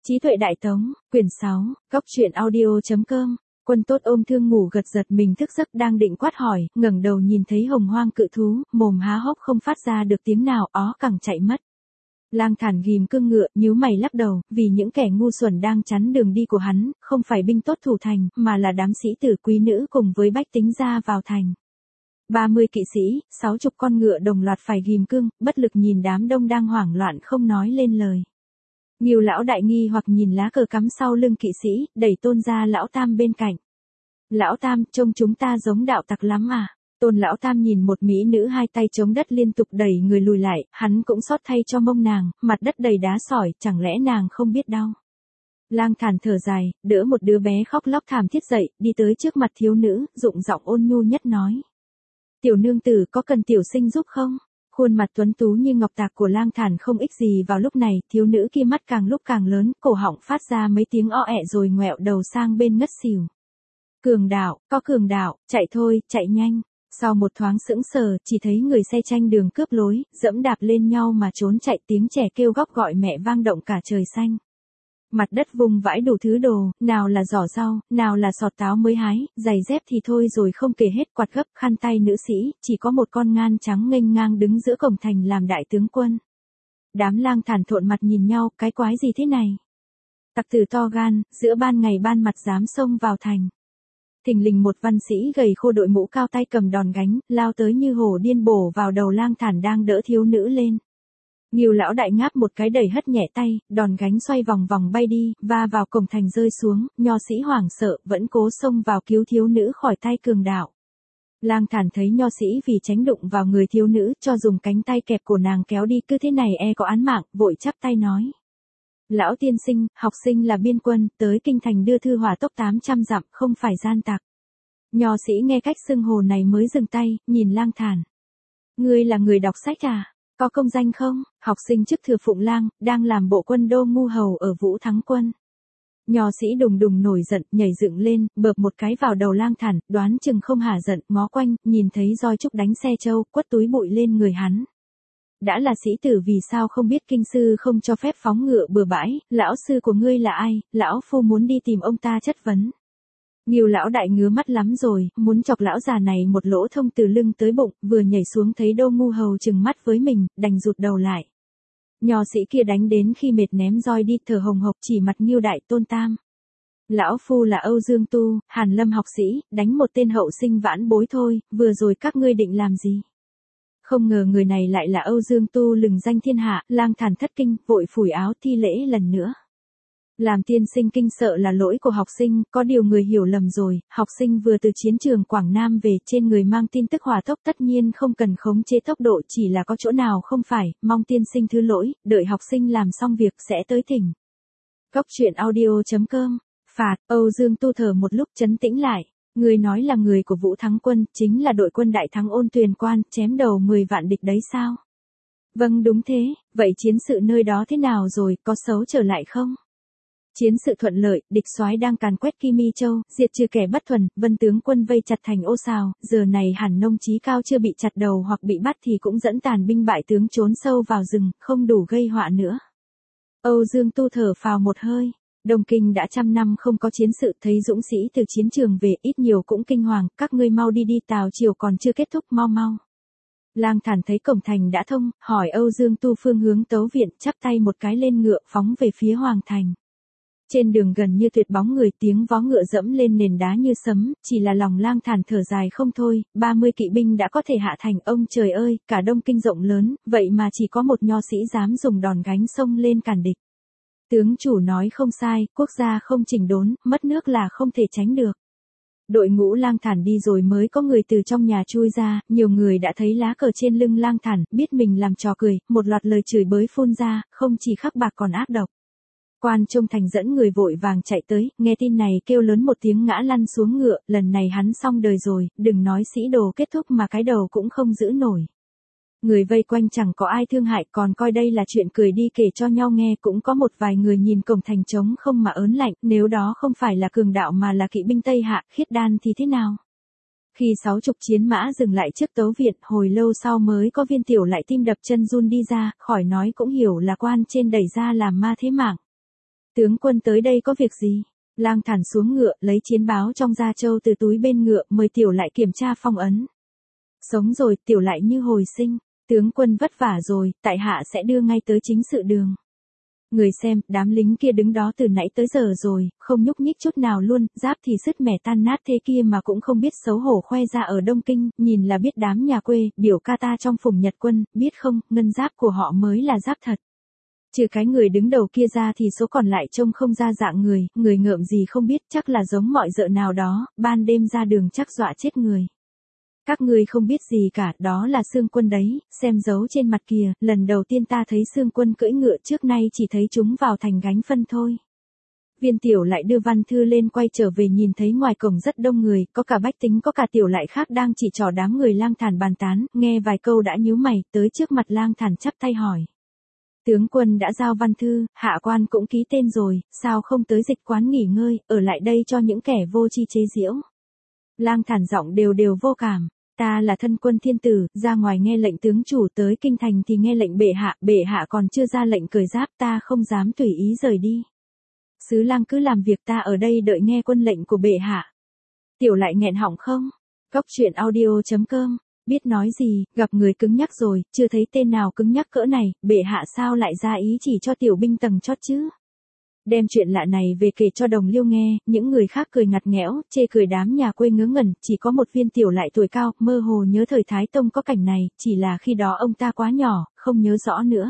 Trí tuệ đại tống, quyển 6, góc truyện audio.com. Quân Tốt ôm Thương ngủ gật giật mình thức giấc đang định quát hỏi, ngẩng đầu nhìn thấy hồng hoang cự thú, mồm há hốc không phát ra được tiếng nào, cẳng chạy mất. Lang Thản ghim cương ngựa, nhíu mày lắc đầu, vì những kẻ ngu xuẩn đang chắn đường đi của hắn, không phải binh tốt thủ thành, mà là đám sĩ tử quý nữ cùng với bách tính ra vào thành. 30 kỵ sĩ, 60 con ngựa đồng loạt phải ghim cương, bất lực nhìn đám đông đang hoảng loạn không nói lên lời. Nhiều lão đại nghi hoặc nhìn lá cờ cắm sau lưng kỵ sĩ, đẩy Tôn ra lão Tam bên cạnh. Lão Tam, trông chúng ta giống đạo tặc lắm à? Tôn lão Tam nhìn một mỹ nữ hai tay chống đất liên tục đẩy người lùi lại, hắn cũng xót thay cho mông nàng, mặt đất đầy đá sỏi, chẳng lẽ nàng không biết đau? Lang Thản thở dài, đỡ một đứa bé khóc lóc thảm thiết dậy, đi tới trước mặt thiếu nữ, dụng giọng ôn nhu nhất nói. Tiểu nương tử có cần tiểu sinh giúp không? Khuôn mặt tuấn tú như ngọc tạc của Lang Thản không ích gì vào lúc này, thiếu nữ kia mắt càng lúc càng lớn, cổ họng phát ra mấy tiếng o ẹ rồi ngoẹo đầu sang bên ngất xỉu. Cường đạo, có cường đạo, chạy thôi, chạy nhanh. Sau một thoáng sững sờ, chỉ thấy người xe tranh đường cướp lối, dẫm đạp lên nhau mà trốn chạy, tiếng trẻ kêu góc gọi mẹ vang động cả trời xanh. Mặt đất vùng vãi đủ thứ đồ, nào là giỏ rau, nào là sọt táo mới hái, giày dép thì thôi rồi không kể hết, quạt gấp, khăn tay nữ sĩ, chỉ có một con ngan trắng nghênh ngang đứng giữa cổng thành làm đại tướng quân. Đám Lang Thản thộn mặt nhìn nhau, cái quái gì thế này? Tặc tử to gan, giữa ban ngày ban mặt dám xông vào thành. Thình lình một văn sĩ gầy khô đội mũ cao tay cầm đòn gánh, lao tới như hổ điên bổ vào đầu Lang Thản đang đỡ thiếu nữ lên. Nhiều lão đại ngáp một cái đẩy hất nhẹ tay, đòn gánh xoay vòng vòng bay đi, va vào cổng thành rơi xuống, nho sĩ hoảng sợ, vẫn cố xông vào cứu thiếu nữ khỏi tay cường đạo. Lang Thản thấy nho sĩ vì tránh đụng vào người thiếu nữ, cho dùng cánh tay kẹp cổ nàng kéo đi, cứ thế này có án mạng, vội chắp tay nói. Lão tiên sinh, học sinh là biên quân, tới kinh thành đưa thư hỏa tốc 800 dặm, không phải gian tặc. Nho sĩ nghe cách xưng hồ này mới dừng tay, nhìn Lang Thản. Ngươi là người đọc sách à? Có công danh không? Học sinh chức thừa Phụng Lang, đang làm bộ quân đô ngu hầu ở Vũ Thắng Quân. Nho sĩ đùng đùng nổi giận, nhảy dựng lên, bợp một cái vào đầu Lang Thản, đoán chừng không hả giận, ngó quanh, nhìn thấy roi trúc đánh xe trâu, quất túi bụi lên người hắn. Đã là sĩ tử vì sao không biết kinh sư không cho phép phóng ngựa bừa bãi, lão sư của ngươi là ai, lão phu muốn đi tìm ông ta chất vấn. Nhiều lão đại ngứa mắt lắm rồi, muốn chọc lão già này một lỗ thông từ lưng tới bụng, vừa nhảy xuống thấy đô ngu hầu trừng mắt với mình, đành rụt đầu lại. Nho sĩ kia đánh đến khi mệt ném roi đi, thở hồng hộc chỉ mặt Nghiêu đại Tôn Tam. Lão phu là Âu Dương Tu, Hàn Lâm học sĩ, đánh một tên hậu sinh vãn bối thôi, vừa rồi các ngươi định làm gì? Không ngờ người này lại là Âu Dương Tu lừng danh thiên hạ, Lang Thản thất kinh, vội phủi áo thi lễ lần nữa. Làm tiên sinh kinh sợ là lỗi của học sinh, có điều người hiểu lầm rồi, học sinh vừa từ chiến trường Quảng Nam về, trên người mang tin tức hỏa tốc, tất nhiên không cần khống chế tốc độ, chỉ là có chỗ nào không phải, mong tiên sinh thứ lỗi, đợi học sinh làm xong việc sẽ tới tỉnh. Góc truyện audio.com. Phạt, Âu Dương Tu thở một lúc trấn tĩnh lại. Người nói là người của Vũ Thắng Quân, chính là đội quân đại thắng Ôn Tuyền Quan, chém đầu 10 vạn địch đấy sao? Vâng đúng thế, vậy chiến sự nơi đó thế nào rồi, có xấu trở lại không? Chiến sự thuận lợi, địch soái đang càn quét Kim Mi Châu, diệt trừ kẻ bất thuần, Vân tướng quân vây chặt thành Ô Sào, giờ này hẳn Nông Chí Cao chưa bị chặt đầu hoặc bị bắt thì cũng dẫn tàn binh bại tướng trốn sâu vào rừng, không đủ gây họa nữa. Âu Dương Tu thở phào một hơi. Đông Kinh đã 100 năm không có chiến sự, thấy dũng sĩ từ chiến trường về ít nhiều cũng kinh hoàng, các ngươi mau đi đi, Tào triều còn chưa kết thúc, mau mau. Lang Thản thấy cổng thành đã thông, hỏi Âu Dương Tu phương hướng tấu viện, chắp tay một cái lên ngựa phóng về phía hoàng thành. Trên đường gần như tuyệt bóng người, tiếng vó ngựa dẫm lên nền đá như sấm, chỉ là lòng Lang Thản thở dài không thôi, 30 kỵ binh đã có thể hạ thành, ông trời ơi, cả Đông Kinh rộng lớn, vậy mà chỉ có một nho sĩ dám dùng đòn gánh xông lên cản địch. Tướng chủ nói không sai, quốc gia không chỉnh đốn, mất nước là không thể tránh được. Đội ngũ Lang Thản đi rồi mới có người từ trong nhà chui ra, nhiều người đã thấy lá cờ trên lưng Lang Thản, biết mình làm trò cười, một loạt lời chửi bới phun ra, không chỉ khắc bạc còn ác độc. Quan trông thành dẫn người vội vàng chạy tới, nghe tin này kêu lớn một tiếng ngã lăn xuống ngựa, lần này hắn xong đời rồi, đừng nói sĩ đồ kết thúc mà cái đầu cũng không giữ nổi. Người vây quanh chẳng có ai thương hại, còn coi đây là chuyện cười đi kể cho nhau nghe, cũng có một vài người nhìn cổng thành trống không mà ớn lạnh, nếu đó không phải là cường đạo mà là kỵ binh Tây Hạ, Khiết Đan thì thế nào? Khi 60 chiến mã dừng lại trước tấu viện, hồi lâu sau mới có Viên Tiểu lại tim đập chân run đi ra, khỏi nói cũng hiểu là quan trên đẩy ra làm ma thế mạng. Tướng quân tới đây có việc gì? Lang Thản xuống ngựa, lấy chiến báo trong da trâu từ túi bên ngựa, mời Tiểu Lại kiểm tra phong ấn. Sống rồi, Tiểu Lại như hồi sinh. Tướng quân vất vả rồi, tại hạ sẽ đưa ngay tới chính sự đường. Người xem, đám lính kia đứng đó từ nãy tới giờ rồi, không nhúc nhích chút nào luôn, giáp thì sứt mẻ tan nát thế kia mà cũng không biết xấu hổ khoe ra ở Đông Kinh, nhìn là biết đám nhà quê, biểu ca ta trong phùng Nhật quân, biết không, ngân giáp của họ mới là giáp thật. Trừ cái người đứng đầu kia ra thì số còn lại trông không ra dạng người ngợm gì không biết, chắc là giống mọi dợ nào đó, ban đêm ra đường chắc dọa chết người. Các ngươi không biết gì cả, đó là Xương Quân đấy, xem dấu trên mặt kìa, lần đầu tiên ta thấy Xương Quân cưỡi ngựa, trước nay chỉ thấy chúng vào thành gánh phân thôi. Viên Tiểu Lại đưa văn thư lên quay trở về, nhìn thấy ngoài cổng rất đông người, có cả bách tính có cả Tiểu Lại khác đang chỉ trỏ đám người Lang Thản bàn tán, nghe vài câu đã nhíu mày, tới trước mặt Lang Thản chắp tay hỏi. Tướng quân đã giao văn thư, hạ quan cũng ký tên rồi, sao không tới dịch quán nghỉ ngơi, ở lại đây cho những kẻ vô tri chế giễu. Lang Thản giọng đều đều vô cảm. Ta là thân quân thiên tử, ra ngoài nghe lệnh tướng chủ, tới kinh thành thì nghe lệnh bệ hạ còn chưa ra lệnh cởi giáp, ta không dám tùy ý rời đi. Sứ Lang cứ làm việc, ta ở đây đợi nghe quân lệnh của bệ hạ. Tiểu Lại nghẹn họng không? Cóc truyện audio.com, biết nói gì, gặp người cứng nhắc rồi, chưa thấy tên nào cứng nhắc cỡ này, bệ hạ sao lại ra ý chỉ cho tiểu binh tầng chót chứ? Đem chuyện lạ này về kể cho Đồng Liêu nghe, những người khác cười ngặt nghẽo, chê cười đám nhà quê ngớ ngẩn, chỉ có một Viên Tiểu Lại tuổi cao, mơ hồ nhớ thời Thái Tông có cảnh này, chỉ là khi đó ông ta quá nhỏ, không nhớ rõ nữa.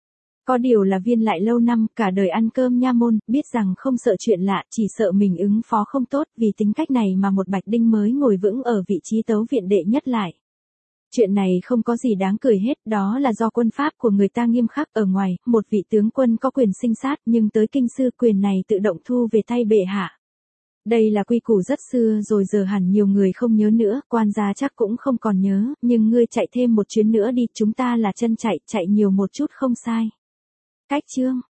Có điều là Viên Lại lâu năm, cả đời ăn cơm nha môn, biết rằng không sợ chuyện lạ, chỉ sợ mình ứng phó không tốt, vì tính cách này mà một Bạch Đinh mới ngồi vững ở vị trí tấu viện đệ nhất lại. Chuyện này không có gì đáng cười hết, đó là do quân pháp của người ta nghiêm khắc, ở ngoài, một vị tướng quân có quyền sinh sát, nhưng tới kinh sư quyền này tự động thu về tay bệ hạ. Đây là quy củ rất xưa rồi, giờ hẳn nhiều người không nhớ nữa, quan gia chắc cũng không còn nhớ, nhưng ngươi chạy thêm một chuyến nữa đi, chúng ta là chân chạy, chạy nhiều một chút không sai. Cách chương